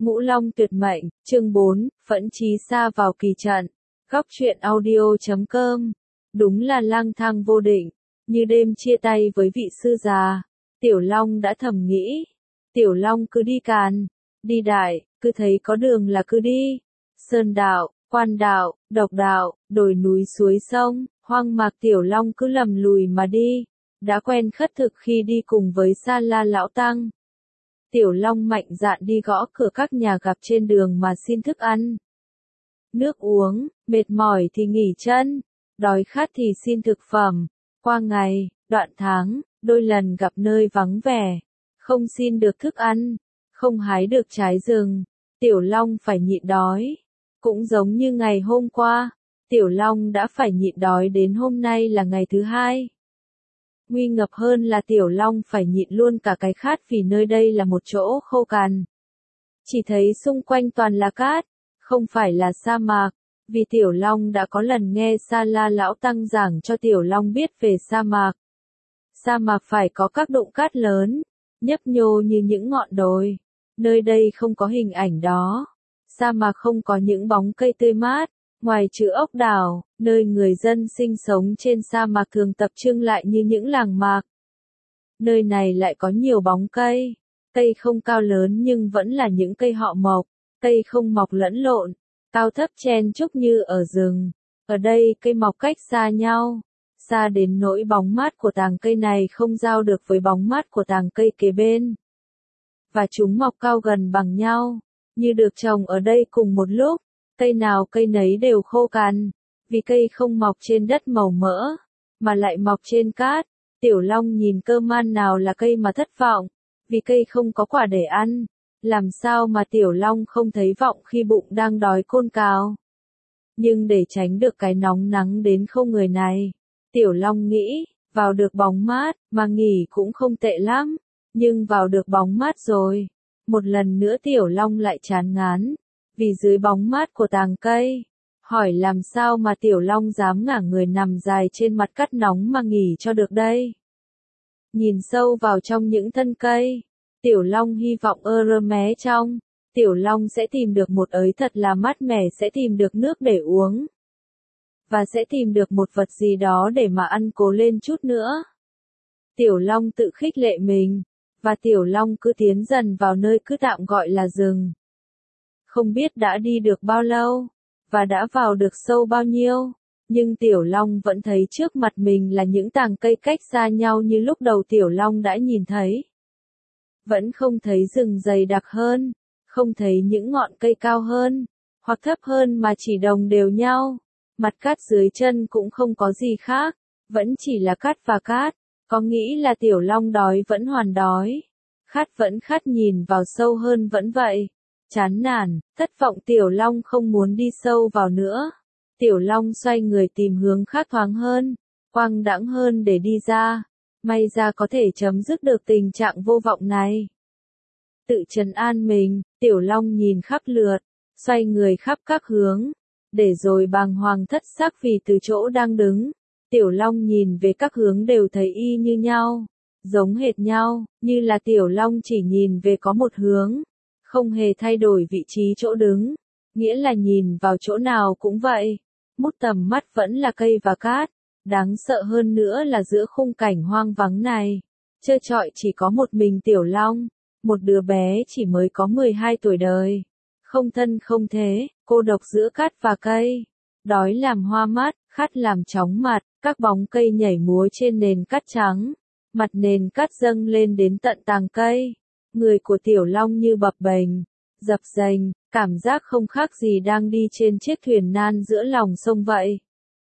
Ngũ Long tuyệt mệnh, chương 4, Phẫn Chí Sa vào kỳ trận. Góc truyện audio.com. Đúng là lang thang vô định, như đêm chia tay với vị sư già. Tiểu Long đã thầm nghĩ. Tiểu Long cứ đi càn, đi đại, cứ thấy có đường là cứ đi. Sơn đạo, quan đạo, độc đạo, đồi núi suối sông, hoang mạc Tiểu Long cứ lầm lùi mà đi. Đã quen khất thực khi đi cùng với Sa La Lão Tăng. Tiểu Long mạnh dạn đi gõ cửa các nhà gặp trên đường mà xin thức ăn, nước uống, mệt mỏi thì nghỉ chân, đói khát thì xin thực phẩm. Qua ngày, đoạn tháng, đôi lần gặp nơi vắng vẻ, không xin được thức ăn, không hái được trái rừng, Tiểu Long phải nhịn đói. Cũng giống như ngày hôm qua, Tiểu Long đã phải nhịn đói đến hôm nay là ngày thứ hai. Nguy ngập hơn là Tiểu Long phải nhịn luôn cả cái khát vì nơi đây là một chỗ khô cằn. Chỉ thấy xung quanh toàn là cát, không phải là sa mạc, vì Tiểu Long đã có lần nghe Sa La Lão Tăng giảng cho Tiểu Long biết về sa mạc. Sa mạc phải có các đụng cát lớn, nhấp nhô như những ngọn đồi. Nơi đây không có hình ảnh đó. Sa mạc không có những bóng cây tươi mát. Ngoài trừ ốc đảo, nơi người dân sinh sống trên sa mạc thường tập trung lại như những làng mạc. Nơi này lại có nhiều bóng cây. Cây không cao lớn nhưng vẫn là những cây họ mộc. Cây không mọc lẫn lộn, cao thấp chen chúc như ở rừng. Ở đây cây mọc cách xa nhau. Xa đến nỗi bóng mát của tàng cây này không giao được với bóng mát của tàng cây kế bên. Và chúng mọc cao gần bằng nhau, như được trồng ở đây cùng một lúc. Cây nào cây nấy đều khô cằn, vì cây không mọc trên đất màu mỡ, mà lại mọc trên cát. Tiểu Long nhìn cơ man nào là cây mà thất vọng, vì cây không có quả để ăn. Làm sao mà Tiểu Long không thấy vọng khi bụng đang đói cồn cào. Nhưng để tránh được cái nóng nắng đến không người này, Tiểu Long nghĩ, vào được bóng mát, mà nghỉ cũng không tệ lắm. Nhưng vào được bóng mát rồi, một lần nữa Tiểu Long lại chán ngán. Vì dưới bóng mát của tàng cây, hỏi làm sao mà Tiểu Long dám ngả người nằm dài trên mặt cát nóng mà nghỉ cho được đây. Nhìn sâu vào trong những thân cây, Tiểu Long hy vọng mé trong, Tiểu Long sẽ tìm được một ới thật là mát mẻ, sẽ tìm được nước để uống. Và sẽ tìm được một vật gì đó để mà ăn cố lên chút nữa. Tiểu Long tự khích lệ mình, và Tiểu Long cứ tiến dần vào nơi cứ tạm gọi là rừng. Không biết đã đi được bao lâu, và đã vào được sâu bao nhiêu, nhưng Tiểu Long vẫn thấy trước mặt mình là những tàng cây cách xa nhau như lúc đầu Tiểu Long đã nhìn thấy. Vẫn không thấy rừng dày đặc hơn, không thấy những ngọn cây cao hơn, hoặc thấp hơn mà chỉ đồng đều nhau. Mặt cát dưới chân cũng không có gì khác, vẫn chỉ là cát và cát. Có nghĩ là Tiểu Long đói vẫn hoàn đói, khát vẫn khát, nhìn vào sâu hơn vẫn vậy. Chán nản, thất vọng Tiểu Long không muốn đi sâu vào nữa. Tiểu Long xoay người tìm hướng khác thoáng hơn, quang đãng hơn để đi ra. May ra có thể chấm dứt được tình trạng vô vọng này. Tự trấn an mình, Tiểu Long nhìn khắp lượt, xoay người khắp các hướng, để rồi bàng hoàng thất sắc vì từ chỗ đang đứng, Tiểu Long nhìn về các hướng đều thấy y như nhau, giống hệt nhau, như là Tiểu Long chỉ nhìn về có một hướng, không hề thay đổi vị trí chỗ đứng, nghĩa là nhìn vào chỗ nào cũng vậy. Mút tầm mắt vẫn là cây và cát. Đáng sợ hơn nữa là giữa khung cảnh hoang vắng này, trơ trọi chỉ có một mình Tiểu Long, một đứa bé chỉ mới có 12 tuổi đời. Không thân không thế, cô độc giữa cát và cây. Đói làm hoa mắt, khát làm chóng mặt, các bóng cây nhảy múa trên nền cát trắng. Mặt nền cát dâng lên đến tận tàng cây. Người của Tiểu Long như bập bềnh, dập dềnh, cảm giác không khác gì đang đi trên chiếc thuyền nan giữa lòng sông vậy.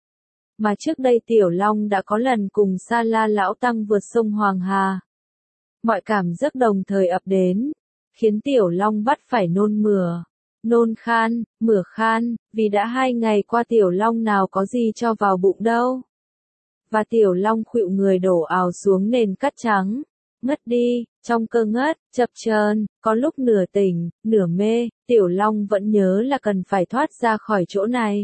Mà trước đây Tiểu Long đã có lần cùng Sa La Lão Tăng vượt sông Hoàng Hà. Mọi cảm giác đồng thời ập đến, khiến Tiểu Long bắt phải nôn mửa, nôn khan, mửa khan, vì đã 2 ngày qua Tiểu Long nào có gì cho vào bụng đâu. Và Tiểu Long khuỵu người đổ ào xuống nền cát trắng, ngất đi, trong cơ ngất, chập chờn, có lúc nửa tỉnh, nửa mê, Tiểu Long vẫn nhớ là cần phải thoát ra khỏi chỗ này.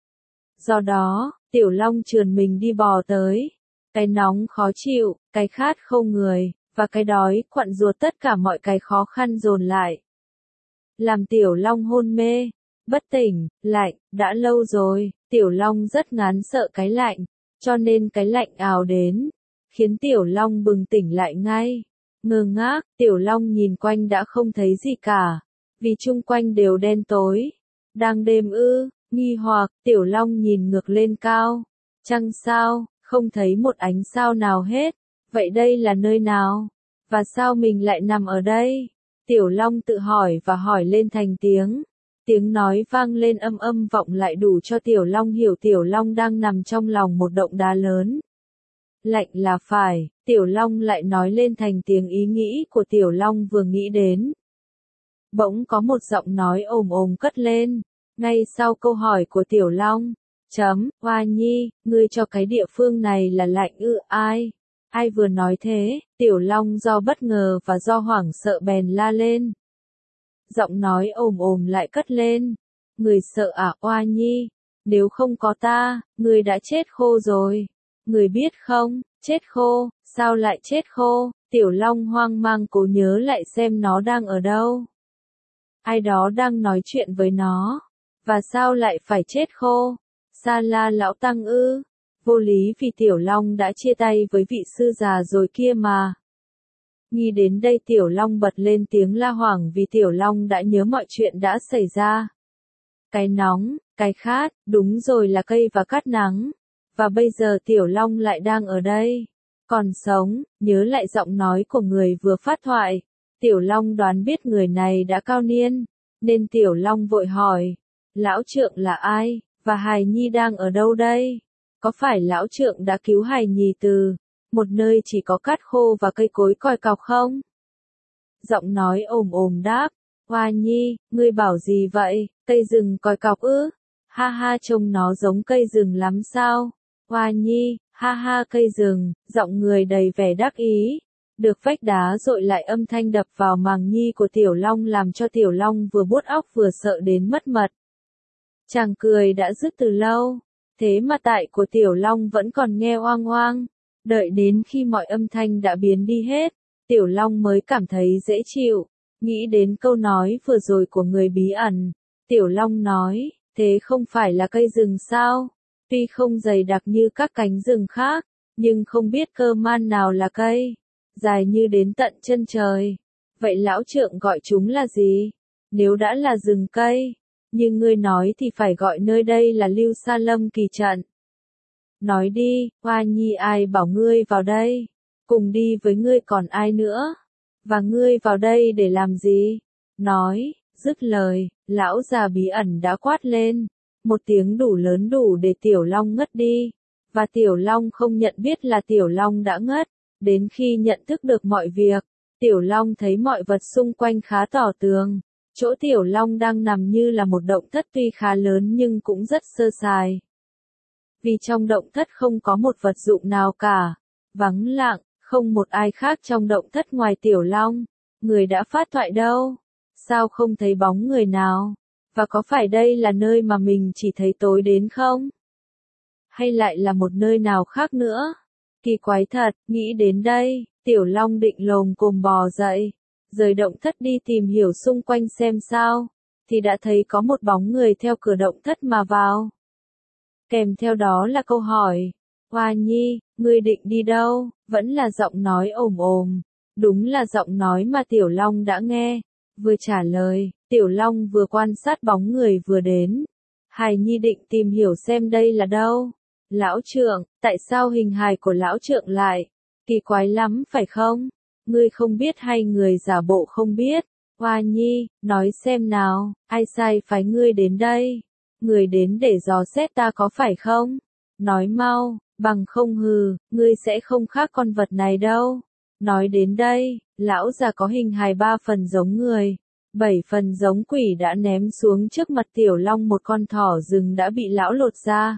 Do đó, Tiểu Long trườn mình đi bò tới. Cái nóng khó chịu, cái khát không người, và cái đói quặn ruột tất cả mọi cái khó khăn dồn lại. làm Tiểu Long hôn mê, bất tỉnh, lạnh, đã lâu rồi, Tiểu Long rất ngán sợ cái lạnh, cho nên cái lạnh ào đến, khiến Tiểu Long bừng tỉnh lại ngay. Ngơ ngác, Tiểu Long nhìn quanh đã không thấy gì cả, vì chung quanh đều đen tối. Đang đêm ư, nghi hoặc, Tiểu Long nhìn ngược lên cao. Trăng sao, không thấy một ánh sao nào hết. Vậy đây là nơi nào? Và sao mình lại nằm ở đây? Tiểu Long tự hỏi và hỏi lên thành tiếng. Tiếng nói vang lên âm âm vọng lại đủ cho Tiểu Long hiểu Tiểu Long đang nằm trong lòng một động đá lớn. Lạnh là phải, Tiểu Long lại nói lên thành tiếng ý nghĩ của Tiểu Long vừa nghĩ đến. Bỗng có một giọng nói ồm ồm cất lên, ngay sau câu hỏi của Tiểu Long. Hoa Nhi, ngươi cho cái địa phương này là lạnh ư? Ai? Ai vừa nói thế? Tiểu Long do bất ngờ và do hoảng sợ bèn la lên. Giọng nói ồm ồm lại cất lên. Người sợ à Hoa Nhi? Nếu không có ta, ngươi đã chết khô rồi. Người biết không, chết khô, sao lại chết khô? Tiểu Long hoang mang cố nhớ lại xem nó đang ở đâu. Ai đó đang nói chuyện với nó. Và sao lại phải chết khô? Sa La lão tăng ư? Vô lý vì Tiểu Long đã chia tay với vị sư già rồi kia mà. Nghĩ đến đây Tiểu Long bật lên tiếng la hoảng vì Tiểu Long đã nhớ mọi chuyện đã xảy ra. Cái nóng, cái khát, đúng rồi là cây và cát nắng. Và bây giờ Tiểu Long lại đang ở đây. Còn sống, nhớ lại giọng nói của người vừa phát thoại. Tiểu Long đoán biết người này đã cao niên, nên Tiểu Long vội hỏi. Lão trượng là ai, và hài nhi đang ở đâu đây? Có phải lão trượng đã cứu hài nhi từ một nơi chỉ có cát khô và cây cối còi cọc không? Giọng nói ồm ồm đáp. Hoa Nhi, ngươi bảo gì vậy? Cây rừng còi cọc ư? Ha ha, trông nó giống cây rừng lắm sao? Hoa Nhi, ha ha, cây rừng, giọng người đầy vẻ đắc ý. Được vách đá dội lại âm thanh đập vào màng nhi của Tiểu Long làm cho Tiểu Long vừa buốt óc vừa sợ đến mất mật. Chàng cười đã dứt từ lâu, thế mà tai của Tiểu Long vẫn còn nghe oang oang. Đợi đến khi mọi âm thanh đã biến đi hết, Tiểu Long mới cảm thấy dễ chịu. Nghĩ đến câu nói vừa rồi của người bí ẩn, Tiểu Long nói, thế không phải là cây rừng sao? Tuy không dày đặc như các cánh rừng khác, nhưng không biết cơ man nào là cây, dài như đến tận chân trời. Vậy lão trượng gọi chúng là gì? Nếu đã là rừng cây, như ngươi nói thì phải gọi nơi đây là Lưu Sa Lâm Kỳ Trận. Nói đi, Hoa Nhi, ai bảo ngươi vào đây? Cùng đi với ngươi còn ai nữa? Và ngươi vào đây để làm gì? Nói, dứt lời, lão già bí ẩn đã quát lên. Một tiếng đủ lớn đủ để Tiểu Long ngất đi. Và Tiểu Long không nhận biết là Tiểu Long đã ngất. Đến khi nhận thức được mọi việc, Tiểu Long thấy mọi vật xung quanh khá tỏ tường. Chỗ Tiểu Long đang nằm như là một động thất tuy khá lớn nhưng cũng rất sơ sài. Vì trong động thất không có một vật dụng nào cả. Vắng lặng, không một ai khác trong động thất ngoài Tiểu Long. Người đã phát thoại đâu? Sao không thấy bóng người nào? Và có phải đây là nơi mà mình chỉ thấy tối đến không? Hay lại là một nơi nào khác nữa? Kỳ quái thật, nghĩ đến đây, Tiểu Long định lồm cồm bò dậy, rời động thất đi tìm hiểu xung quanh xem sao, thì đã thấy có một bóng người theo cửa động thất mà vào. Kèm theo đó là câu hỏi, Hoa Nhi, ngươi định đi đâu? Vẫn là giọng nói ồm ồm, đúng là giọng nói mà Tiểu Long đã nghe. Vừa trả lời, Tiểu Long vừa quan sát bóng người vừa đến. Hài Nhi định tìm hiểu xem đây là đâu. Lão trượng, tại sao hình hài của lão trượng lại kỳ quái lắm phải không? Ngươi không biết hay người giả bộ không biết? Hoa Nhi, nói xem nào, ai sai phái ngươi đến đây? Người đến để dò xét ta có phải không? Nói mau, bằng không ngươi sẽ không khác con vật này đâu. Nói đến đây, lão già có hình hài 3 phần giống người, 7 phần giống quỷ đã ném xuống trước mặt Tiểu Long một con thỏ rừng đã bị lão lột ra.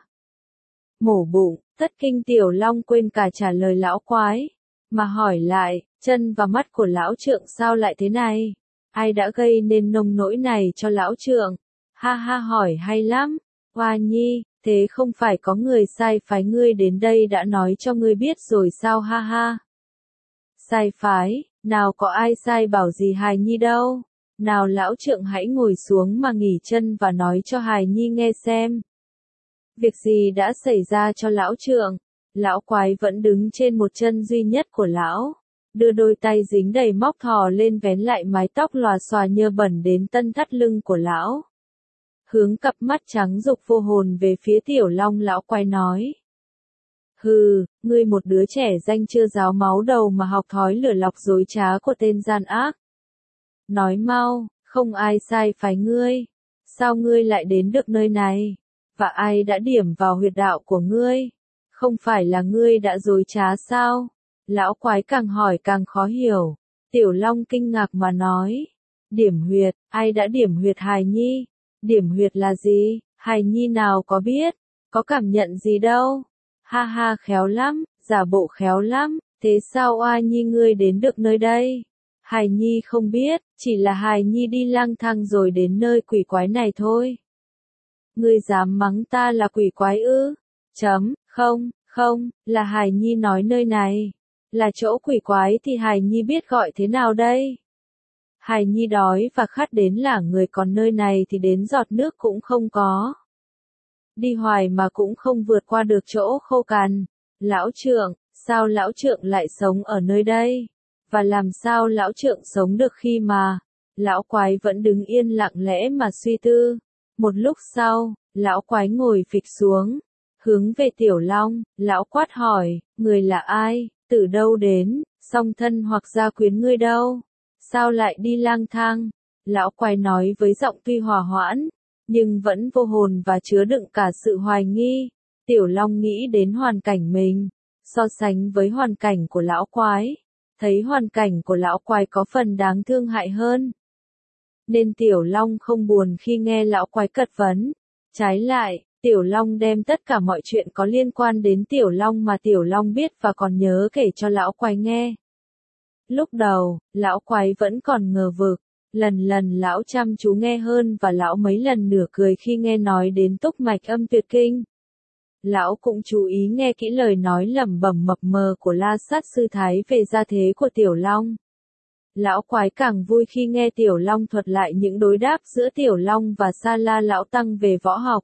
Mổ bụng, thất kinh Tiểu Long quên cả trả lời lão quái, mà hỏi lại, chân và mắt của lão trượng sao lại thế này? Ai đã gây nên nông nỗi này cho lão trượng? Ha ha, hỏi hay lắm. Hoa Nhi, thế không phải có người sai phái ngươi đến đây đã nói cho ngươi biết rồi sao? Ha ha. Sai phái, nào có ai sai bảo gì hài nhi đâu. Nào lão trượng hãy ngồi xuống mà nghỉ chân và nói cho hài nhi nghe xem. Việc gì đã xảy ra cho lão trượng? Lão quái vẫn đứng trên một chân duy nhất của lão, đưa đôi tay dính đầy móc thò lên vén lại mái tóc lòa xòa nhơ bẩn đến tân thắt lưng của lão. Hướng cặp mắt trắng dục vô hồn về phía Tiểu Long, lão quái nói. Hừ, ngươi một đứa trẻ danh chưa ráo máu đầu mà học thói lửa lọc dối trá của tên gian ác. Nói mau, không ai sai phái ngươi. Sao ngươi lại đến được nơi này? Và ai đã điểm vào huyệt đạo của ngươi? Không phải là ngươi đã dối trá sao? Lão quái càng hỏi càng khó hiểu. Tiểu Long kinh ngạc mà nói. Điểm huyệt, ai đã điểm huyệt hài nhi? Điểm huyệt là gì? Hài nhi nào có biết? Có cảm nhận gì đâu? Ha ha, khéo lắm, giả bộ khéo lắm. Thế sao oa nhi ngươi đến được nơi đây? Hài nhi không biết, chỉ là hài nhi đi lang thang rồi đến nơi quỷ quái này thôi. Ngươi dám mắng ta là quỷ quái ư? Không, là hài nhi nói nơi này là chỗ quỷ quái thì hài nhi biết gọi thế nào đây? Hài nhi đói và khát đến lả người, còn nơi này thì đến giọt nước cũng không có. Đi hoài mà cũng không vượt qua được chỗ khô cằn. Lão trượng, sao lão trượng lại sống ở nơi đây? Và làm sao lão trượng sống được khi mà... Lão quái vẫn đứng yên lặng lẽ mà suy tư. Một lúc sau, lão quái ngồi phịch xuống, hướng về Tiểu Long, lão quát hỏi, người là ai, từ đâu đến, song thân hoặc gia quyến ngươi đâu? Sao lại đi lang thang? Lão quái nói với giọng tuy hòa hoãn, nhưng vẫn vô hồn và chứa đựng cả sự hoài nghi. Tiểu Long nghĩ đến hoàn cảnh mình, so sánh với hoàn cảnh của lão quái, thấy hoàn cảnh của lão quái có phần đáng thương hại hơn. Nên Tiểu Long không buồn khi nghe lão quái cật vấn. Trái lại, Tiểu Long đem tất cả mọi chuyện có liên quan đến Tiểu Long mà Tiểu Long biết và còn nhớ kể cho lão quái nghe. Lúc đầu, lão quái vẫn còn ngờ vực, lần lão chăm chú nghe hơn và lão mấy lần nửa cười khi nghe nói đến túc mạch âm tuyệt kinh. Lão cũng chú ý nghe kỹ lời nói lẩm bẩm mập mờ của La Sát Sư Thái về gia thế của Tiểu Long. Lão quái càng vui khi nghe Tiểu Long thuật lại những đối đáp giữa Tiểu Long và Sa La lão tăng về võ học.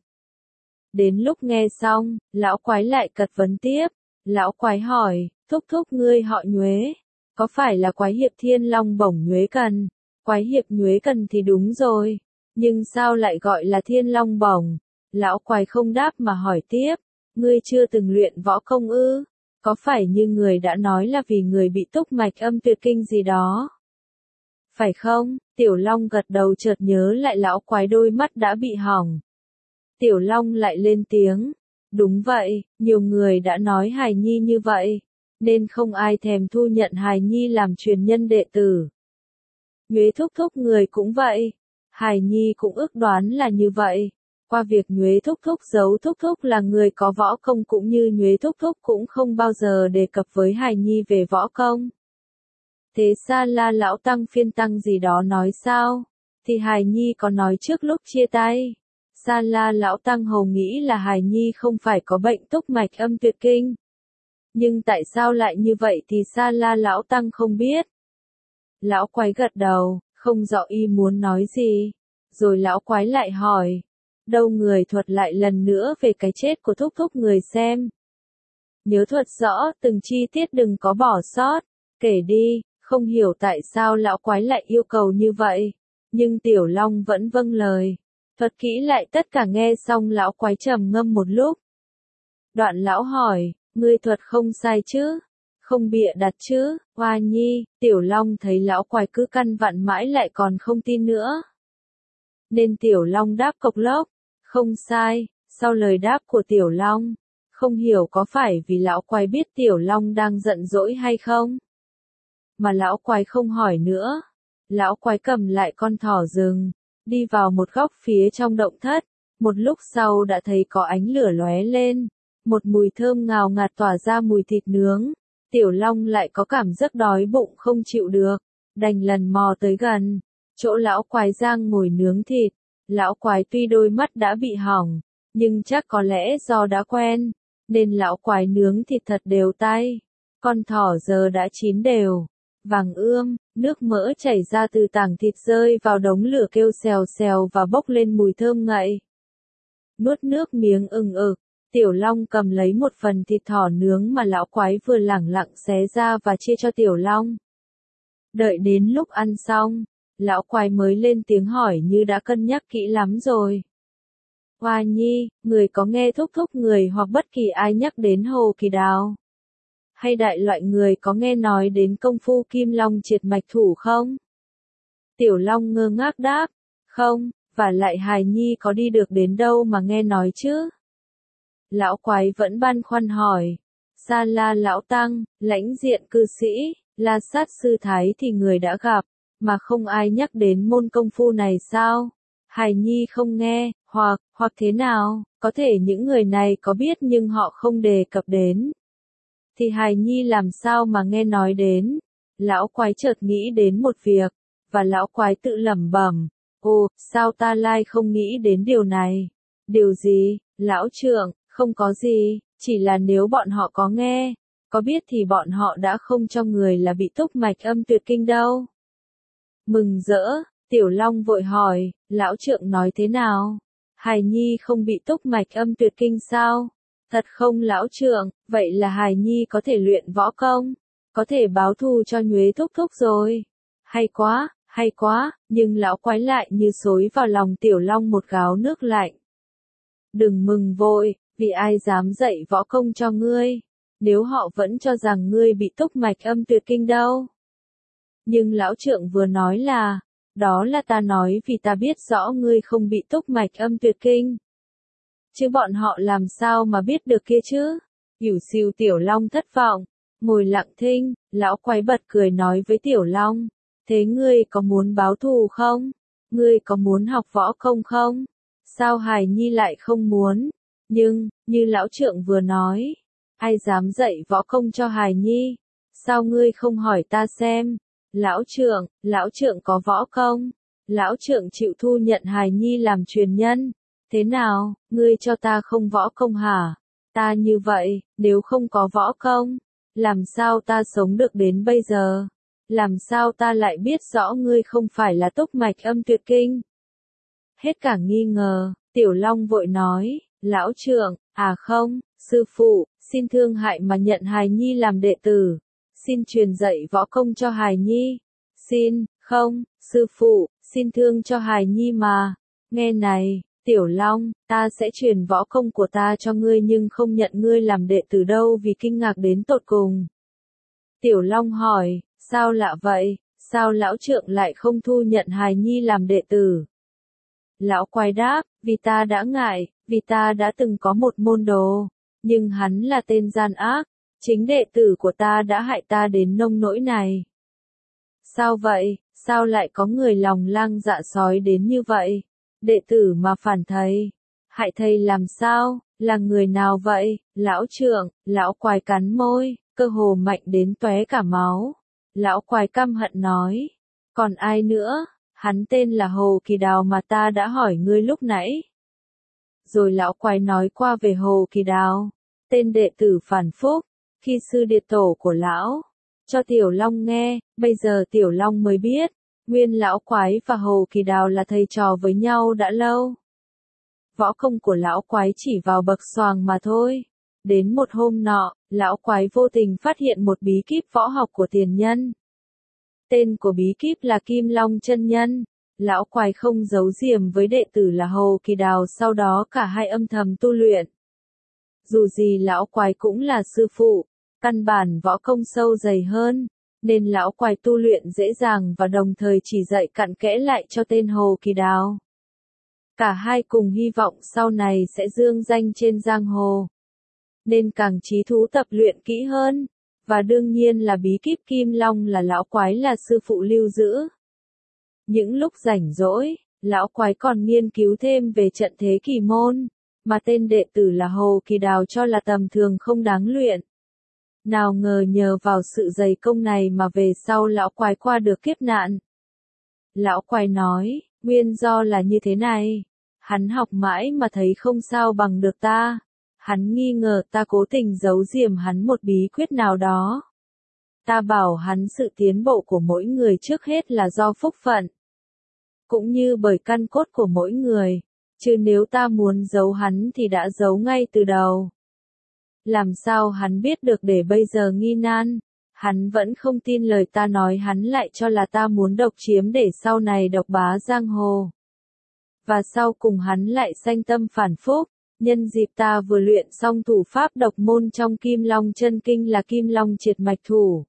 Đến lúc nghe xong, lão quái lại cật vấn tiếp. Lão quái hỏi, thúc thúc ngươi họ Nhuế, có phải là quái hiệp Thiên Long bổng Nhuế Cần? Quái hiệp Nhuế Cần thì đúng rồi, nhưng sao lại gọi là Thiên Long bổng? Lão quái không đáp mà hỏi tiếp, ngươi chưa từng luyện võ công ư? Có phải như người đã nói là vì người bị túc mạch âm tuyệt kinh gì đó? Phải không? Tiểu Long gật đầu, chợt nhớ lại lão quái đôi mắt đã bị hỏng. Tiểu Long lại lên tiếng. Đúng vậy, nhiều người đã nói hài nhi như vậy, nên không ai thèm thu nhận hài nhi làm truyền nhân đệ tử. Nhuế thúc thúc người cũng vậy. Hài nhi cũng ước đoán là như vậy. Qua việc Nhuế thúc thúc giấu thúc thúc là người có võ công cũng như Nhuế thúc thúc cũng không bao giờ đề cập với hài nhi về võ công. Thế Sa La lão tăng phiên tăng gì đó nói sao? Thì hài nhi có nói trước lúc chia tay. Sa La lão tăng hầu nghĩ là hài nhi không phải có bệnh túc mạch âm tuyệt kinh. Nhưng tại sao lại như vậy thì Sa La lão tăng không biết. Lão quái gật đầu, không rõ y muốn nói gì. Rồi lão quái lại hỏi. Đâu người thuật lại lần nữa về cái chết của thúc thúc người xem. Nhớ thuật rõ, từng chi tiết đừng có bỏ sót. Kể đi. Không hiểu tại sao lão quái lại yêu cầu như vậy. Nhưng Tiểu Long vẫn vâng lời. Thuật kỹ lại tất cả. Nghe xong lão quái trầm ngâm một lúc. Đoạn lão hỏi, ngươi thuật không sai chứ? Không bịa đặt chứ? Hoa nhi, Tiểu Long thấy lão quái cứ căn vặn mãi lại còn không tin nữa. Nên Tiểu Long đáp cộc lốc, không sai. Sau lời đáp của Tiểu Long, không hiểu có phải vì lão quái biết Tiểu Long đang giận dỗi hay không? Mà lão quái không hỏi nữa. Lão quái cầm lại con thỏ rừng, đi vào một góc phía trong động thất. Một lúc sau đã thấy có ánh lửa lóe lên, một mùi thơm ngào ngạt tỏa ra mùi thịt nướng. Tiểu Long lại có cảm giác đói bụng không chịu được, đành lần mò tới gần chỗ lão quái giang ngồi nướng thịt. Lão quái tuy đôi mắt đã bị hỏng, nhưng chắc có lẽ do đã quen, nên lão quái nướng thịt thật đều tay. Con thỏ giờ đã chín đều. vàng ươm, nước mỡ chảy ra từ tảng thịt rơi vào đống lửa kêu xèo xèo và bốc lên mùi thơm ngậy. Nuốt nước miếng ừng ực, Tiểu Long cầm lấy một phần thịt thỏ nướng mà lão quái vừa lẳng lặng xé ra và chia cho Tiểu Long. Đợi đến lúc ăn xong, lão quái mới lên tiếng hỏi như đã cân nhắc kỹ lắm rồi. Hoa Nhi, người có nghe thúc thúc người hoặc bất kỳ ai nhắc đến Hồ Kỳ Đào? Hay đại loại người có nghe nói đến công phu Kim Long triệt mạch thủ không? Tiểu Long ngơ ngác đáp, không, và lại hài nhi có đi được đến đâu mà nghe nói chứ? Lão quái vẫn băn khoăn hỏi, Sa La lão tăng, lãnh diện cư sĩ, La Sát sư thái thì người đã gặp, mà không ai nhắc đến môn công phu này sao? Hài nhi không nghe, hoặc thế nào, có thể những người này có biết nhưng họ không đề cập đến. Thì hài nhi làm sao mà nghe nói đến? Lão quái chợt nghĩ đến một việc, và lão quái tự lẩm bẩm, ồ, sao ta lại không nghĩ đến điều này? Điều gì, lão trưởng, không có gì, chỉ là nếu bọn họ có nghe, có biết thì bọn họ đã không cho người là bị túc mạch âm tuyệt kinh đâu. Mừng rỡ, Tiểu Long vội hỏi, lão trưởng nói thế nào? Hài nhi không bị túc mạch âm tuyệt kinh sao? Thật không lão trưởng, vậy là hài nhi có thể luyện võ công, có thể báo thù cho Nhuế thúc thúc rồi. Hay quá, nhưng lão quái lại như xối vào lòng Tiểu Long một gáo nước lạnh. Đừng mừng vội, vì ai dám dạy võ công cho ngươi, nếu họ vẫn cho rằng ngươi bị túc mạch âm tuyệt kinh đâu. Nhưng lão trưởng vừa nói là, đó là ta nói vì ta biết rõ ngươi không bị túc mạch âm tuyệt kinh. Chứ bọn họ làm sao mà biết được kia chứ? Ỉu xìu Tiểu Long thất vọng, ngồi lặng thinh, lão quái bật cười nói với Tiểu Long, thế ngươi có muốn báo thù không? Ngươi có muốn học võ công không? Sao hài nhi lại không muốn? Nhưng, như lão trưởng vừa nói, ai dám dạy võ công cho hài nhi? Sao ngươi không hỏi ta xem? Lão trưởng có võ công, lão trưởng chịu thu nhận hài nhi làm truyền nhân. Thế nào, ngươi cho ta không võ công hả? Ta như vậy, nếu không có võ công, làm sao ta sống được đến bây giờ? Làm sao ta lại biết rõ ngươi không phải là túc mạch âm tuyệt kinh? Hết cả nghi ngờ, Tiểu Long vội nói, lão trưởng, à không, sư phụ, xin thương hại mà nhận hài nhi làm đệ tử, xin truyền dạy võ công cho hài nhi. Không, sư phụ, xin thương cho hài nhi mà. Nghe này, Tiểu Long, ta sẽ truyền võ công của ta cho ngươi nhưng không nhận ngươi làm đệ tử đâu vì kinh ngạc đến tột cùng. Tiểu Long hỏi, sao lạ vậy, sao lão trưởng lại không thu nhận hài nhi làm đệ tử? Lão quái đáp, vì ta đã ngại, vì ta đã từng có một môn đồ, nhưng hắn là tên gian ác, chính đệ tử của ta đã hại ta đến nông nỗi này. Sao vậy, sao lại có người lòng lang dạ sói đến như vậy? Đệ tử mà phản thầy, hại thầy làm sao, là người nào vậy? Lão trưởng, lão quái cắn môi, cơ hồ mạnh đến tóe cả máu. Lão quái căm hận nói, còn ai nữa? Hắn tên là Hồ Kỳ Đào mà ta đã hỏi ngươi lúc nãy. Rồi lão quái nói qua về Hồ Kỳ Đào, tên đệ tử phản phúc, khi sư điệt tổ của lão, cho Tiểu Long nghe, bây giờ Tiểu Long mới biết, nguyên lão quái và Hồ Kỳ Đào là thầy trò với nhau đã lâu. Võ công của lão quái chỉ vào bậc xoàng mà thôi. Đến một hôm nọ, lão quái vô tình phát hiện một bí kíp võ học của tiền nhân. Tên của bí kíp là Kim Long chân nhân. Lão quái không giấu giếm với đệ tử là Hồ Kỳ Đào, sau đó cả hai âm thầm tu luyện. Dù gì lão quái cũng là sư phụ, căn bản võ công sâu dày hơn, nên lão quái tu luyện dễ dàng và đồng thời chỉ dạy cặn kẽ lại cho tên Hồ Kỳ Đào. Cả hai cùng hy vọng sau này sẽ dương danh trên giang hồ, nên càng chí thú tập luyện kỹ hơn, và đương nhiên là bí kíp Kim Long là lão quái là sư phụ lưu giữ. Những lúc rảnh rỗi, lão quái còn nghiên cứu thêm về trận thế kỳ môn, mà tên đệ tử là Hồ Kỳ Đào cho là tầm thường không đáng luyện. Nào ngờ nhờ vào sự dày công này mà về sau lão quái qua được kiếp nạn. Lão quái nói, nguyên do là như thế này, hắn học mãi mà thấy không sao bằng được ta. Hắn nghi ngờ ta cố tình giấu giếm hắn một bí quyết nào đó. Ta bảo hắn sự tiến bộ của mỗi người trước hết là do phúc phận, cũng như bởi căn cốt của mỗi người, chứ nếu ta muốn giấu hắn thì đã giấu ngay từ đầu. Làm sao hắn biết được để bây giờ nghi nan? Hắn vẫn không tin lời ta nói, hắn lại cho là ta muốn độc chiếm để sau này độc bá giang hồ. Và sau cùng hắn lại sanh tâm phản phúc, nhân dịp ta vừa luyện xong thủ pháp độc môn trong Kim Long Chân Kinh là Kim Long Triệt Mạch Thủ.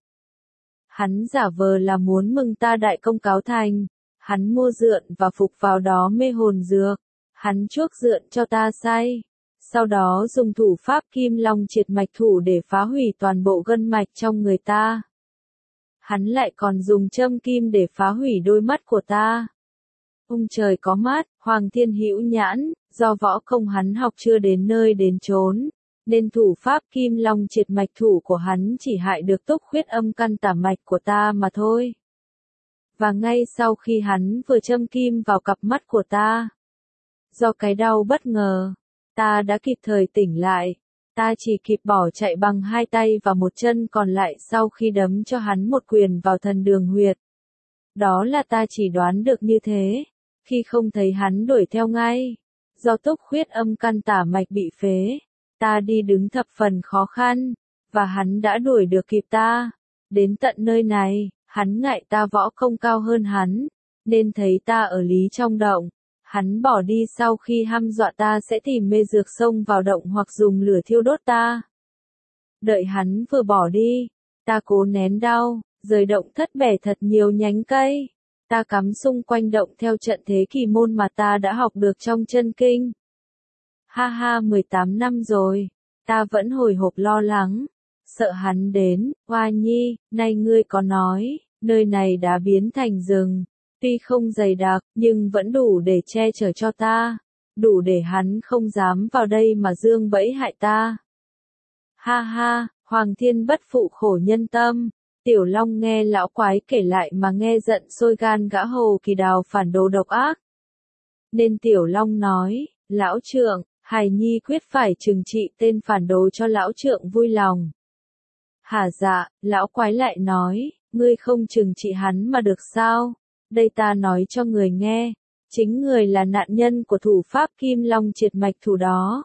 Hắn giả vờ là muốn mừng ta đại công cáo thành, hắn mua dượn và phục vào đó mê hồn dược, hắn chuốc dượn cho ta say. Sau đó dùng thủ pháp Kim Long Triệt Mạch Thủ để phá hủy toàn bộ gân mạch trong người ta. Hắn lại còn dùng châm kim để phá hủy đôi mắt của ta. Ông trời có mắt, Hoàng Thiên hữu nhãn, do võ công hắn học chưa đến nơi đến chốn, nên thủ pháp Kim Long Triệt Mạch Thủ của hắn chỉ hại được túc huyết âm căn tả mạch của ta mà thôi. Và ngay sau khi hắn vừa châm kim vào cặp mắt của ta, do cái đau bất ngờ, ta đã kịp thời tỉnh lại, ta chỉ kịp bỏ chạy bằng hai tay và một chân còn lại sau khi đấm cho hắn một quyền vào thần đường huyệt. Đó là ta chỉ đoán được như thế, khi không thấy hắn đuổi theo ngay, do túc huyết âm căn tả mạch bị phế, ta đi đứng thập phần khó khăn, và hắn đã đuổi được kịp ta. Đến tận nơi này, hắn ngại ta võ công cao hơn hắn, nên thấy ta ở lý trong động. Hắn bỏ đi sau khi hăm dọa ta sẽ tìm mê dược xông vào động hoặc dùng lửa thiêu đốt ta. Đợi hắn vừa bỏ đi, ta cố nén đau, rời động thất bẻ thật nhiều nhánh cây. Ta cắm xung quanh động theo trận thế kỳ môn mà ta đã học được trong chân kinh. Ha ha, 18 năm rồi, ta vẫn hồi hộp lo lắng, sợ hắn đến. Hoa Nhi, nay ngươi có nói, nơi này đã biến thành rừng. Tuy không dày đặc, nhưng vẫn đủ để che chở cho ta, đủ để hắn không dám vào đây mà dương bẫy hại ta. Ha ha, Hoàng Thiên bất phụ khổ nhân tâm. Tiểu Long nghe lão quái kể lại mà nghe giận sôi gan, gã Hồ Kỳ Đào phản đồ độc ác. Nên Tiểu Long nói, lão trượng, hài nhi quyết phải trừng trị tên phản đồ cho lão trượng vui lòng. Hả dạ, lão quái lại nói, ngươi không trừng trị hắn mà được sao? Đây ta nói cho người nghe, chính người là nạn nhân của thủ pháp Kim Long Triệt Mạch Thủ đó.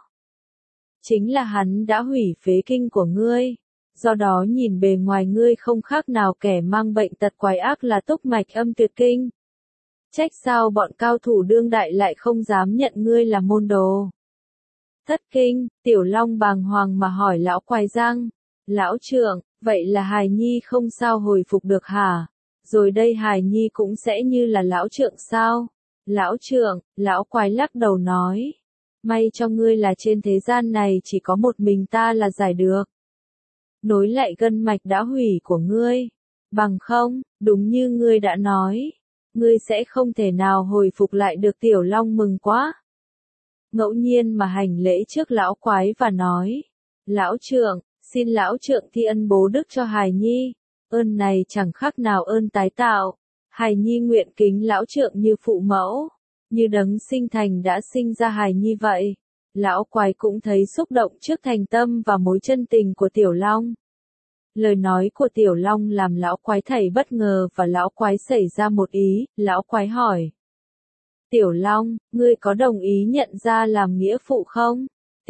Chính là hắn đã hủy phế kinh của ngươi, do đó nhìn bề ngoài ngươi không khác nào kẻ mang bệnh tật quái ác là túc mạch âm tuyệt kinh. Trách sao bọn cao thủ đương đại lại không dám nhận ngươi là môn đồ. Thất kinh, Tiểu Long bàng hoàng mà hỏi lão quái răng, lão trượng, vậy là hài nhi không sao hồi phục được hả? Rồi đây hài nhi cũng sẽ như là lão trượng sao? Lão trượng, lão quái lắc đầu nói. May cho ngươi là trên thế gian này chỉ có một mình ta là giải được. Nối lại gân mạch đã hủy của ngươi. Bằng không, đúng như ngươi đã nói, ngươi sẽ không thể nào hồi phục lại được. Tiểu Long mừng quá. Ngẫu nhiên mà hành lễ trước lão quái và nói. Lão trượng, xin lão trượng thi ân bố đức cho hài nhi. Ơn này chẳng khác nào ơn tái tạo. Hài nhi nguyện kính lão trượng như phụ mẫu, như đấng sinh thành đã sinh ra hài nhi vậy. Lão quái cũng thấy xúc động trước thành tâm và mối chân tình của Tiểu Long. Lời nói của Tiểu Long làm lão quái thảy bất ngờ và lão quái xảy ra một ý. Lão quái hỏi, Tiểu Long, ngươi có đồng ý nhận ra làm nghĩa phụ không?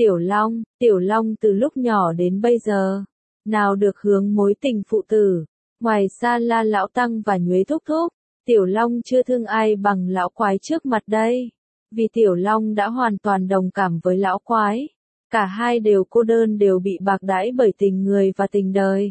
Tiểu Long từ lúc nhỏ đến bây giờ, nào được hướng mối tình phụ tử, ngoài Sa La lão tăng và Nhuế thúc thúc, Tiểu Long chưa thương ai bằng lão quái trước mặt đây. Vì Tiểu Long đã hoàn toàn đồng cảm với lão quái, cả hai đều cô đơn, đều bị bạc đãi bởi tình người và tình đời.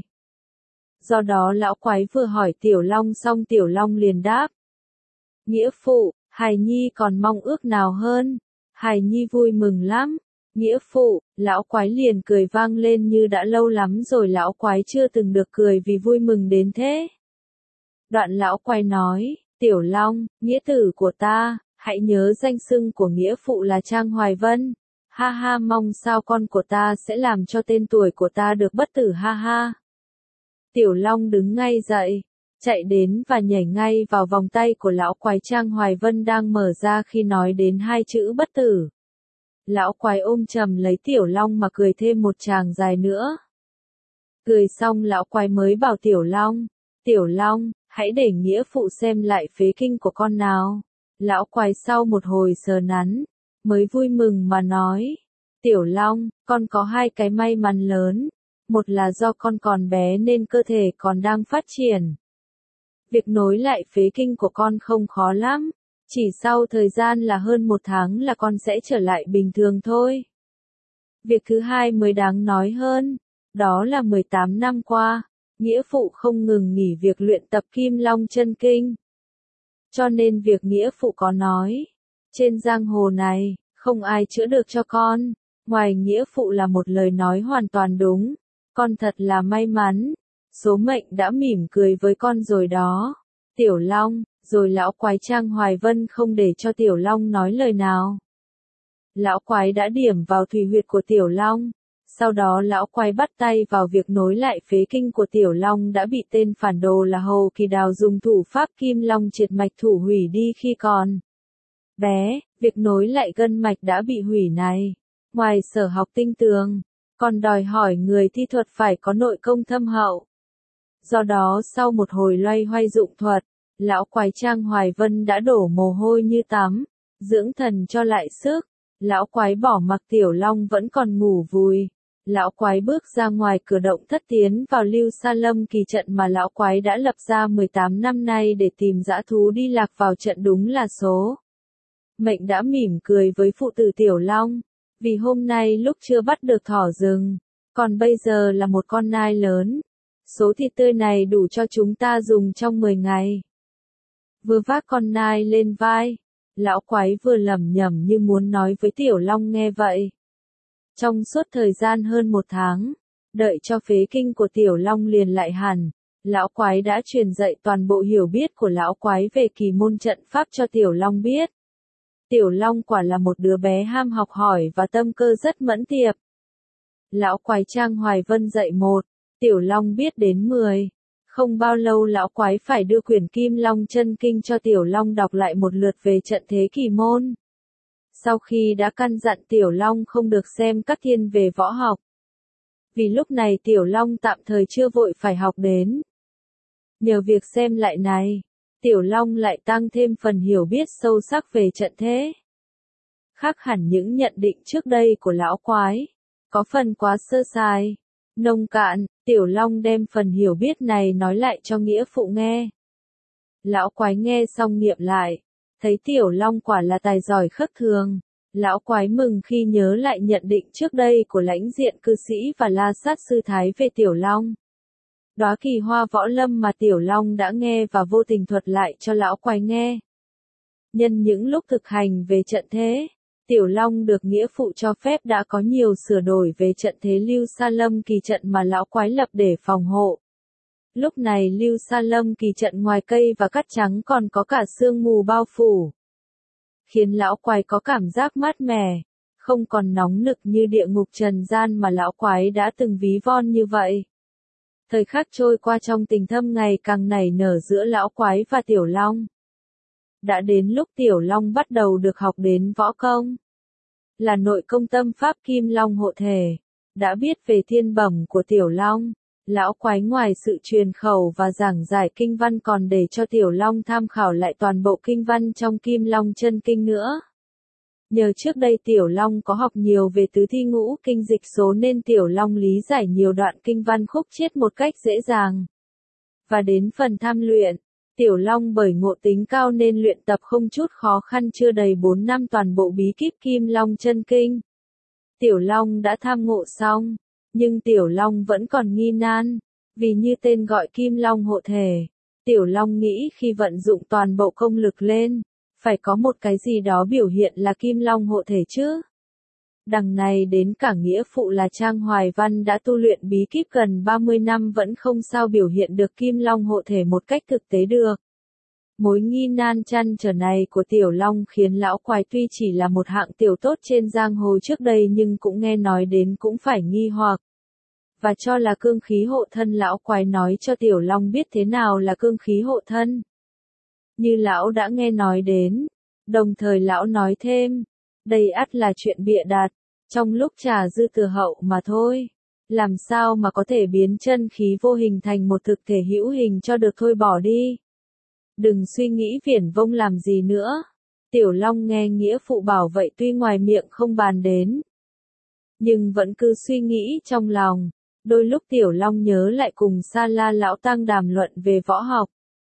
Do đó lão quái vừa hỏi Tiểu Long xong Tiểu Long liền đáp. Nghĩa phụ, hài nhi còn mong ước nào hơn? Hài nhi vui mừng lắm. Nghĩa phụ, lão quái liền cười vang lên như đã lâu lắm rồi lão quái chưa từng được cười vì vui mừng đến thế. Đoạn lão quái nói, Tiểu Long, nghĩa tử của ta, hãy nhớ danh xưng của nghĩa phụ là Trang Hoài Vân. Ha ha, mong sao con của ta sẽ làm cho tên tuổi của ta được bất tử, ha ha. Tiểu Long đứng ngay dậy, chạy đến và nhảy ngay vào vòng tay của lão quái. Trang Hoài Vân đang mở ra khi nói đến hai chữ bất tử. Lão quái ôm chầm lấy Tiểu Long mà cười thêm một tràng dài nữa. Cười xong lão quái mới bảo Tiểu Long, hãy để nghĩa phụ xem lại phế kinh của con nào. Lão quái sau một hồi sờ nắn, mới vui mừng mà nói. Tiểu Long, con có hai cái may mắn lớn. Một là do con còn bé nên cơ thể còn đang phát triển. Việc nối lại phế kinh của con không khó lắm. Chỉ sau thời gian là hơn 1 tháng là con sẽ trở lại bình thường thôi. Việc thứ hai mới đáng nói hơn. Đó là 18 năm qua, nghĩa phụ không ngừng nghỉ việc luyện tập Kim Long Chân Kinh. Cho nên việc nghĩa phụ có nói, trên giang hồ này, không ai chữa được cho con, ngoài nghĩa phụ là một lời nói hoàn toàn đúng. Con thật là may mắn, số mệnh đã mỉm cười với con rồi đó. Tiểu Long, rồi lão quái Trang Hoài Vân không để cho Tiểu Long nói lời nào. Lão quái đã điểm vào thùy huyệt của Tiểu Long. Sau đó lão quái bắt tay vào việc nối lại phế kinh của Tiểu Long đã bị tên phản đồ là Hầu Kỳ Đào dùng thủ pháp Kim Long triệt mạch thủ hủy đi khi còn bé. Việc nối lại gân mạch đã bị hủy này, ngoài sở học tinh tường, còn đòi hỏi người thi thuật phải có nội công thâm hậu. Do đó sau một hồi loay hoay dụng thuật, lão quái Trang Hoài Vân đã đổ mồ hôi như tắm, dưỡng thần cho lại sức. Lão quái bỏ mặc Tiểu Long vẫn còn ngủ vùi. Lão quái bước ra ngoài cửa động thất tiến vào Lưu Sa Lâm kỳ trận mà lão quái đã lập ra 18 năm nay để tìm dã thú đi lạc vào trận, đúng là số mệnh đã mỉm cười với phụ tử Tiểu Long, vì hôm nay lúc chưa bắt được thỏ rừng, còn bây giờ là một con nai lớn. Số thịt tươi này đủ cho chúng ta dùng trong 10 ngày. Vừa vác con nai lên vai, lão quái vừa lẩm nhẩm như muốn nói với Tiểu Long nghe vậy. Trong suốt thời gian hơn 1 tháng, đợi cho phế kinh của Tiểu Long liền lại hẳn, lão quái đã truyền dạy toàn bộ hiểu biết của lão quái về kỳ môn trận pháp cho Tiểu Long biết. Tiểu Long quả là một đứa bé ham học hỏi và tâm cơ rất mẫn tiệp. Lão quái Trang Hoài Vân dạy 1, Tiểu Long biết đến 10. Không bao lâu lão quái phải đưa quyển Kim Long Chân Kinh cho Tiểu Long đọc lại một lượt về trận thế kỳ môn. Sau khi đã căn dặn Tiểu Long không được xem các thiên về võ học. Vì lúc này Tiểu Long tạm thời chưa vội phải học đến. Nhờ việc xem lại này, Tiểu Long lại tăng thêm phần hiểu biết sâu sắc về trận thế. Khác hẳn những nhận định trước đây của lão quái, có phần quá sơ sài, nông cạn. Tiểu Long đem phần hiểu biết này nói lại cho nghĩa phụ nghe. Lão quái nghe xong nghiệm lại, thấy Tiểu Long quả là tài giỏi khắc thường. Lão quái mừng khi nhớ lại nhận định trước đây của lãnh diện cư sĩ và la sát sư thái về Tiểu Long. Đóa kỳ hoa võ lâm mà Tiểu Long đã nghe và vô tình thuật lại cho lão quái nghe. Nhân những lúc thực hành về trận thế, Tiểu Long được nghĩa phụ cho phép đã có nhiều sửa đổi về trận thế Lưu Sa Lâm kỳ trận mà lão quái lập để phòng hộ. Lúc này Lưu Sa Lâm kỳ trận ngoài cây và cát trắng còn có cả sương mù bao phủ, khiến lão quái có cảm giác mát mẻ, không còn nóng nực như địa ngục trần gian mà lão quái đã từng ví von như vậy. Thời khắc trôi qua trong tình thâm ngày càng nảy nở giữa lão quái và Tiểu Long. Đã đến lúc Tiểu Long bắt đầu được học đến võ công, là nội công tâm pháp Kim Long hộ thể. Đã biết về thiên bẩm của Tiểu Long, lão quái ngoài sự truyền khẩu và giảng giải kinh văn còn để cho Tiểu Long tham khảo lại toàn bộ kinh văn trong Kim Long Chân Kinh nữa. Nhờ trước đây Tiểu Long có học nhiều về tứ thi ngũ kinh dịch số nên Tiểu Long lý giải nhiều đoạn kinh văn khúc chiết một cách dễ dàng. Và đến phần tham luyện, Tiểu Long bởi ngộ tính cao nên luyện tập không chút khó khăn, chưa đầy 4 năm toàn bộ bí kíp Kim Long Chân Kinh. Tiểu Long đã tham ngộ xong, nhưng Tiểu Long vẫn còn nghi nan, vì như tên gọi Kim Long hộ thể, Tiểu Long nghĩ khi vận dụng toàn bộ công lực lên, phải có một cái gì đó biểu hiện là Kim Long hộ thể chứ. Đằng này đến cả nghĩa phụ là Trang Hoài Văn đã tu luyện bí kíp gần 30 năm vẫn không sao biểu hiện được Kim Long hộ thể một cách thực tế được. Mối nghi nan trăn trở này của Tiểu Long khiến lão quái tuy chỉ là một hạng tiểu tốt trên giang hồ trước đây nhưng cũng nghe nói đến cũng phải nghi hoặc. Và cho là cương khí hộ thân, lão quái nói cho Tiểu Long biết thế nào là cương khí hộ thân. Như lão đã nghe nói đến, đồng thời lão nói thêm, đây ắt là chuyện bịa đặt, trong lúc trà dư thừa hậu mà thôi. làm sao mà có thể biến chân khí vô hình thành một thực thể hữu hình cho được, thôi bỏ đi. Đừng suy nghĩ viển vông làm gì nữa. Tiểu Long nghe nghĩa phụ bảo vậy tuy ngoài miệng không bàn đến, nhưng vẫn cứ suy nghĩ trong lòng. Đôi lúc Tiểu Long nhớ lại cùng Sa La lão tăng đàm luận về võ học.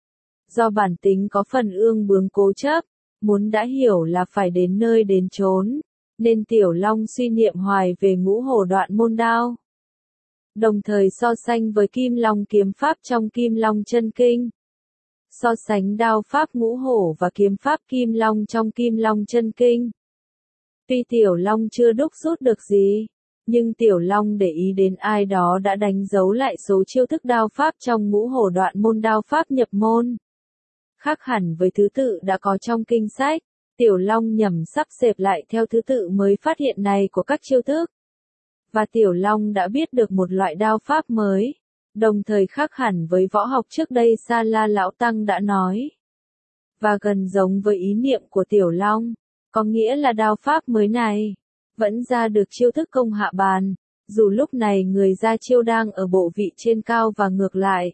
Do bản tính có phần ương bướng cố chấp, muốn đã hiểu là phải đến nơi đến chốn, nên Tiểu Long suy niệm hoài về ngũ hổ đoạn môn đao. Đồng thời so sánh với Kim Long kiếm pháp trong Kim Long chân kinh. So sánh đao pháp ngũ hổ và kiếm pháp Kim Long trong Kim Long chân kinh. Tuy Tiểu Long chưa đúc rút được gì, nhưng Tiểu Long để ý đến ai đó đã đánh dấu lại số chiêu thức đao pháp trong ngũ hổ đoạn môn đao pháp nhập môn. Khác hẳn với thứ tự đã có trong kinh sách, Tiểu Long nhầm sắp xếp lại theo thứ tự mới phát hiện này của các chiêu thức. Và Tiểu Long đã biết được một loại đao pháp mới, đồng thời khác hẳn với võ học trước đây Sa La lão tăng đã nói. Và gần giống với ý niệm của Tiểu Long, có nghĩa là đao pháp mới này vẫn ra được chiêu thức công hạ bàn, dù lúc này người ra chiêu đang ở bộ vị trên cao và ngược lại.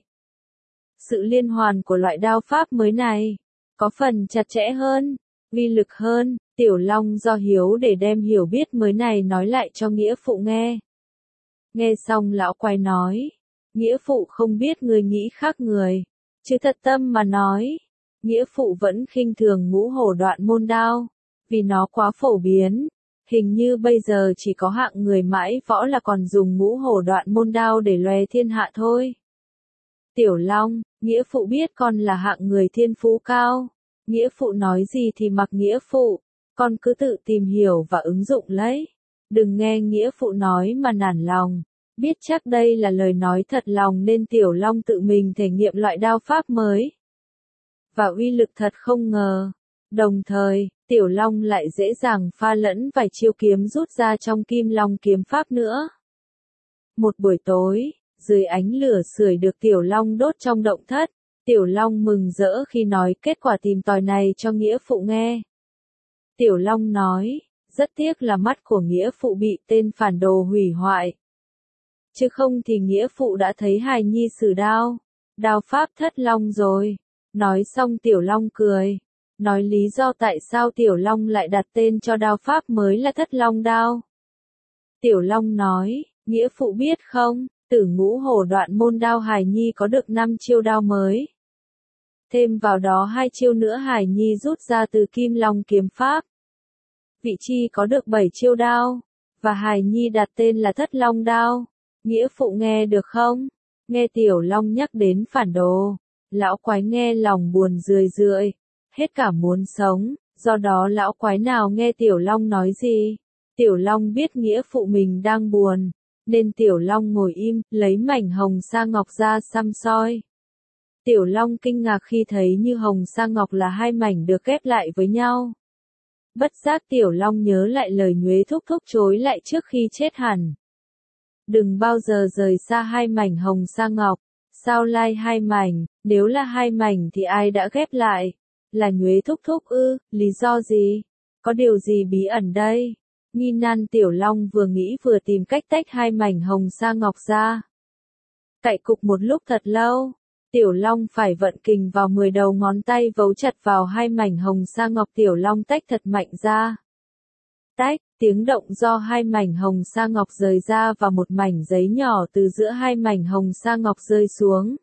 Sự liên hoàn của loại đao pháp mới này có phần chặt chẽ hơn, uy lực hơn. Tiểu Long do hiếu để đem hiểu biết mới này nói lại cho nghĩa phụ nghe. Nghe xong lão quái nói, nghĩa phụ không biết người nghĩ khác người, chứ thật tâm mà nói, nghĩa phụ vẫn khinh thường ngũ hổ đoạn môn đao, vì nó quá phổ biến. Hình như bây giờ chỉ có hạng người mãi võ là còn dùng ngũ hổ đoạn môn đao để lòe thiên hạ thôi. Tiểu Long, nghĩa phụ biết con là hạng người thiên phú cao. Nghĩa phụ nói gì thì mặc nghĩa phụ, con cứ tự tìm hiểu và ứng dụng lấy. Đừng nghe nghĩa phụ nói mà nản lòng. Biết chắc đây là lời nói thật lòng nên Tiểu Long tự mình thể nghiệm loại đao pháp mới. Và uy lực thật không ngờ. Đồng thời, Tiểu Long lại dễ dàng pha lẫn vài chiêu kiếm rút ra trong Kim Long kiếm pháp nữa. Một buổi tối, dưới ánh lửa sưởi được Tiểu Long đốt trong động thất, Tiểu Long mừng rỡ khi nói kết quả tìm tòi này cho nghĩa phụ nghe. Tiểu Long nói, rất tiếc là mắt của nghĩa phụ bị tên phản đồ hủy hoại. Chứ không thì nghĩa phụ đã thấy hài nhi sử đao, đao pháp Thất Long rồi. Nói xong Tiểu Long cười, nói lý do tại sao Tiểu Long lại đặt tên cho đao pháp mới là Thất Long đao. Tiểu Long nói, nghĩa phụ biết không, từ ngũ hổ đoạn môn đao hài nhi có được 5 chiêu đao mới. Thêm vào đó 2 chiêu nữa hài nhi rút ra từ Kim Long kiếm pháp. Vị chi có được 7 chiêu đao, và hài nhi đặt tên là Thất Long đao. Nghĩa phụ nghe được không? Nghe Tiểu Long nhắc đến phản đồ, lão quái nghe lòng buồn rười rượi, hết cả muốn sống, do đó lão quái nào nghe Tiểu Long nói gì. Tiểu Long biết nghĩa phụ mình đang buồn, nên Tiểu Long ngồi im, lấy mảnh hồng sa ngọc ra xăm soi. Tiểu Long kinh ngạc khi thấy như hồng sa ngọc là 2 mảnh được ghép lại với nhau. Bất giác Tiểu Long nhớ lại lời Nhuế Thúc Thúc chối lại trước khi chết hẳn. Đừng bao giờ rời xa 2 mảnh hồng sa ngọc. Sao lai 2 mảnh, nếu là 2 mảnh thì ai đã ghép lại? Là Nhuế Thúc Thúc ư, lý do gì? Có điều gì bí ẩn đây? Nghi nan Tiểu Long vừa nghĩ vừa tìm cách tách 2 mảnh hồng sa ngọc ra. Cạy cục một lúc thật lâu, Tiểu Long phải vận kình vào 10 đầu ngón tay vấu chặt vào 2 mảnh hồng sa ngọc. Tiểu Long tách thật mạnh ra. Tách, tiếng động do 2 mảnh hồng sa ngọc rời ra và một mảnh giấy nhỏ từ giữa 2 mảnh hồng sa ngọc rơi xuống.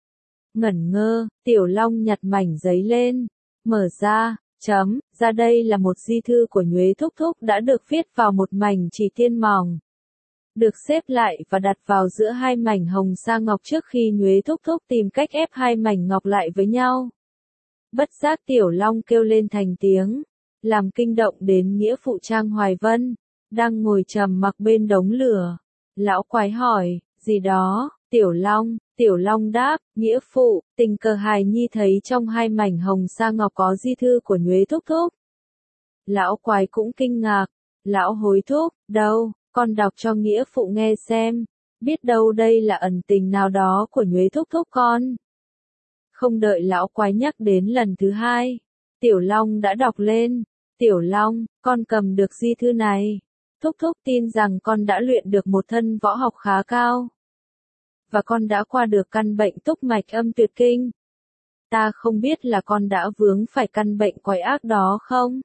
Ngẩn ngơ, Tiểu Long nhặt mảnh giấy lên, mở ra, ra đây là một di thư của Nhuế Thúc Thúc đã được viết vào một mảnh chỉ tiên mỏng. Được xếp lại và đặt vào giữa 2 mảnh hồng sa ngọc trước khi Nhuế Thúc Thúc tìm cách ép 2 mảnh ngọc lại với nhau. Bất giác Tiểu Long kêu lên thành tiếng, làm kinh động đến nghĩa phụ Trang Hoài Vân, đang ngồi trầm mặc bên đống lửa. Lão quái hỏi, gì đó? Tiểu Long đáp, nghĩa phụ, tình cờ hài nhi thấy trong 2 mảnh hồng sa ngọc có di thư của Nhuế Thúc Thúc. Lão quái cũng kinh ngạc, lão hối thúc, đâu, con đọc cho nghĩa phụ nghe xem, biết đâu đây là ẩn tình nào đó của Nhuế Thúc Thúc con. Không đợi lão quái nhắc đến lần thứ 2, Tiểu Long đã đọc lên, Tiểu Long, con cầm được di thư này. Thúc thúc tin rằng con đã luyện được một thân võ học khá cao. Và con đã qua được căn bệnh túc mạch âm tuyệt kinh. Ta không biết là con đã vướng phải căn bệnh quái ác đó không?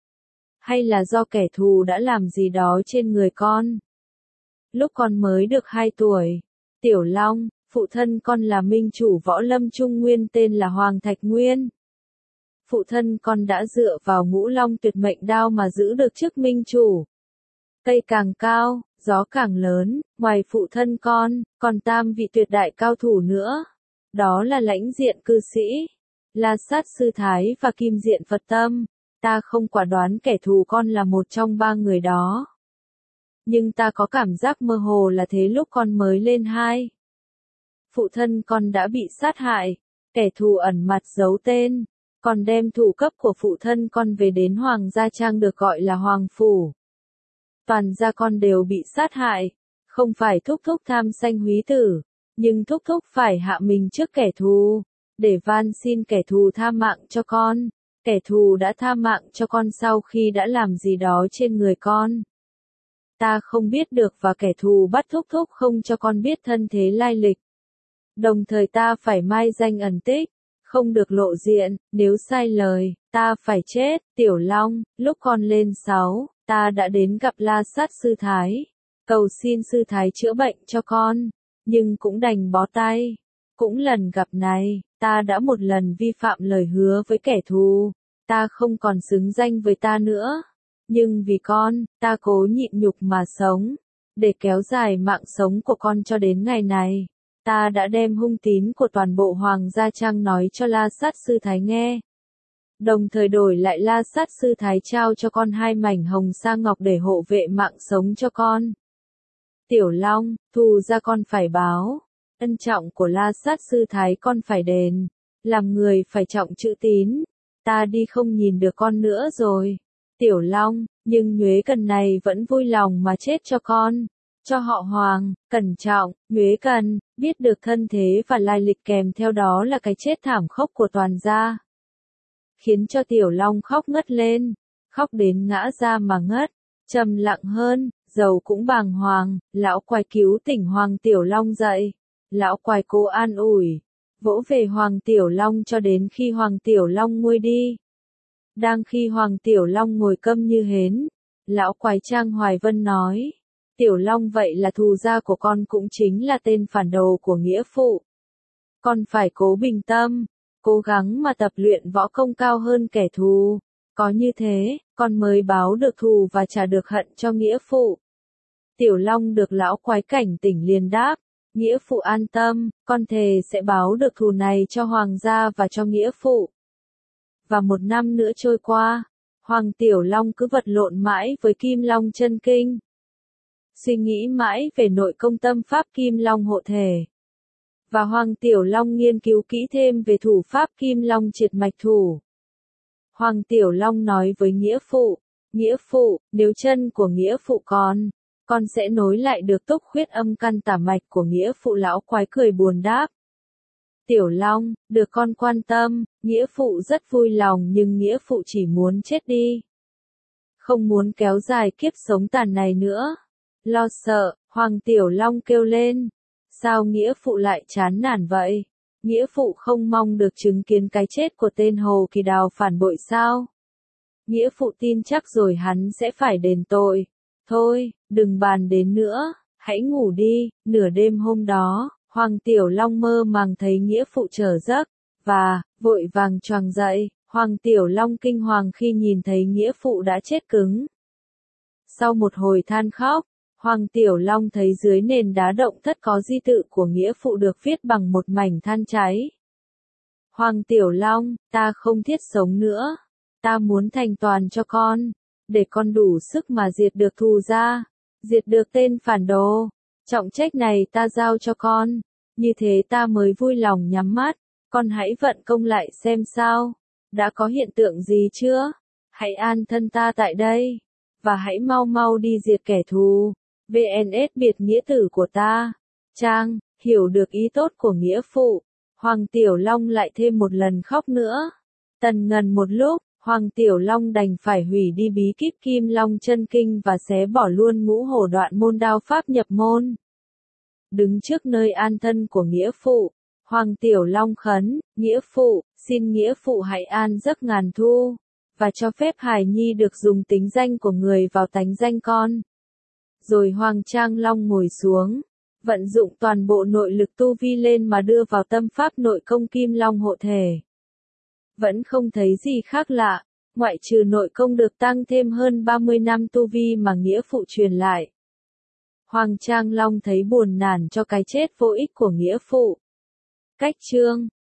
Hay là do kẻ thù đã làm gì đó trên người con? Lúc con mới được 2 tuổi, Tiểu Long, phụ thân con là minh chủ võ lâm Trung Nguyên tên là Hoàng Thạch Nguyên. Phụ thân con đã dựa vào Ngũ Long tuyệt mệnh đao mà giữ được chức minh chủ. Cây càng cao, gió càng lớn, ngoài phụ thân con, còn 3 vị tuyệt đại cao thủ nữa. Đó là Lãnh Diện Cư Sĩ, La Sát Sư Thái và Kim Diện Phật Tâm. Ta không quả đoán kẻ thù con là một trong 3 người đó. Nhưng ta có cảm giác mơ hồ là thế lúc con mới lên 2. Phụ thân con đã bị sát hại, kẻ thù ẩn mặt giấu tên, còn đem thủ cấp của phụ thân con về đến Hoàng Gia Trang được gọi là Hoàng Phủ. Toàn gia con đều bị sát hại, không phải thúc thúc tham sanh húy tử, nhưng thúc thúc phải hạ mình trước kẻ thù, để van xin kẻ thù tha mạng cho con. Kẻ thù đã tha mạng cho con sau khi đã làm gì đó trên người con. Ta không biết được và kẻ thù bắt thúc thúc không cho con biết thân thế lai lịch. Đồng thời ta phải mai danh ẩn tích, không được lộ diện, nếu sai lời, ta phải chết. Tiểu Long, lúc con lên 6, ta đã đến gặp La Sát Sư Thái, cầu xin Sư Thái chữa bệnh cho con, nhưng cũng đành bó tay. Cũng lần gặp này, ta đã một lần vi phạm lời hứa với kẻ thù, ta không còn xứng danh với ta nữa. Nhưng vì con, ta cố nhịn nhục mà sống, để kéo dài mạng sống của con cho đến ngày này. Ta đã đem hung tín của toàn bộ Hoàng Gia Trang nói cho La Sát Sư Thái nghe. Đồng thời đổi lại La Sát Sư Thái trao cho con 2 mảnh hồng sa ngọc để hộ vệ mạng sống cho con. Tiểu Long, thù ra con phải báo, ân trọng của La Sát Sư Thái con phải đền, làm người phải trọng chữ tín. Ta đi không nhìn được con nữa rồi, Tiểu Long, nhưng Nhuế Cần này vẫn vui lòng mà chết cho con, cho họ Hoàng. Cẩn trọng, Nhuế Cần, biết được thân thế và lai lịch kèm theo đó là cái chết thảm khốc của toàn gia. Khiến cho Tiểu Long khóc ngất lên, khóc đến ngã ra mà ngất, trầm lặng hơn, dầu cũng bàng hoàng. Lão quái cứu tỉnh Hoàng Tiểu Long dậy, lão quái cố an ủi, vỗ về Hoàng Tiểu Long cho đến khi Hoàng Tiểu Long nguôi đi. Đang khi Hoàng Tiểu Long ngồi câm như hến, lão quái Trang Hoài Vân nói, Tiểu Long vậy là thù gia của con cũng chính là tên phản đồ của nghĩa phụ. Con phải cố bình tâm, cố gắng mà tập luyện võ công cao hơn kẻ thù, có như thế, con mới báo được thù và trả được hận cho nghĩa phụ. Tiểu Long được lão quái cảnh tỉnh liền đáp, nghĩa phụ an tâm, con thề sẽ báo được thù này cho Hoàng gia và cho nghĩa phụ. Và 1 năm nữa trôi qua, Hoàng Tiểu Long cứ vật lộn mãi với Kim Long chân kinh. Suy nghĩ mãi về nội công tâm pháp Kim Long hộ thể. Và Hoàng Tiểu Long nghiên cứu kỹ thêm về thủ pháp Kim Long triệt mạch thủ. Hoàng Tiểu Long nói với nghĩa phụ, nếu chân của nghĩa phụ con sẽ nối lại được túc khuyết âm căn tả mạch của nghĩa phụ. Lão quái cười buồn đáp. Tiểu Long, được con quan tâm, nghĩa phụ rất vui lòng nhưng nghĩa phụ chỉ muốn chết đi. Không muốn kéo dài kiếp sống tàn này nữa. Lo sợ, Hoàng Tiểu Long kêu lên. Sao nghĩa phụ lại chán nản vậy? Nghĩa phụ không mong được chứng kiến cái chết của tên Hồ Kỳ Đào phản bội sao? Nghĩa phụ tin chắc rồi hắn sẽ phải đền tội. Thôi, đừng bàn đến nữa, hãy ngủ đi. Nửa đêm hôm đó, Hoàng Tiểu Long mơ màng thấy nghĩa phụ trở giấc, và, vội vàng choàng dậy. Hoàng Tiểu Long kinh hoàng khi nhìn thấy nghĩa phụ đã chết cứng. Sau một hồi than khóc, Hoàng Tiểu Long thấy dưới nền đá động thất có di tự của nghĩa phụ được viết bằng một mảnh than cháy. Hoàng Tiểu Long, ta không thiết sống nữa. Ta muốn thành toàn cho con, để con đủ sức mà diệt được thù gia, diệt được tên phản đồ. Trọng trách này ta giao cho con, như thế ta mới vui lòng nhắm mắt. Con hãy vận công lại xem sao, đã có hiện tượng gì chưa? Hãy an thân ta tại đây, và hãy mau mau đi diệt kẻ thù. VNS biệt nghĩa tử của ta. Trang, hiểu được ý tốt của nghĩa phụ. Hoàng Tiểu Long lại thêm một lần khóc nữa. Tần ngần một lúc, Hoàng Tiểu Long đành phải hủy đi bí kíp Kim Long chân kinh và xé bỏ luôn ngũ hổ đoạn môn đao pháp nhập môn. Đứng trước nơi an thân của nghĩa phụ, Hoàng Tiểu Long khấn, nghĩa phụ, xin nghĩa phụ hãy an giấc ngàn thu, và cho phép hài nhi được dùng tính danh của người vào tánh danh con. Rồi Hoàng Trang Long ngồi xuống, vận dụng toàn bộ nội lực tu vi lên mà đưa vào tâm pháp nội công Kim Long hộ thể. Vẫn không thấy gì khác lạ, ngoại trừ nội công được tăng thêm hơn 30 năm tu vi mà nghĩa phụ truyền lại. Hoàng Trang Long thấy buồn nản cho cái chết vô ích của nghĩa phụ. Cách chương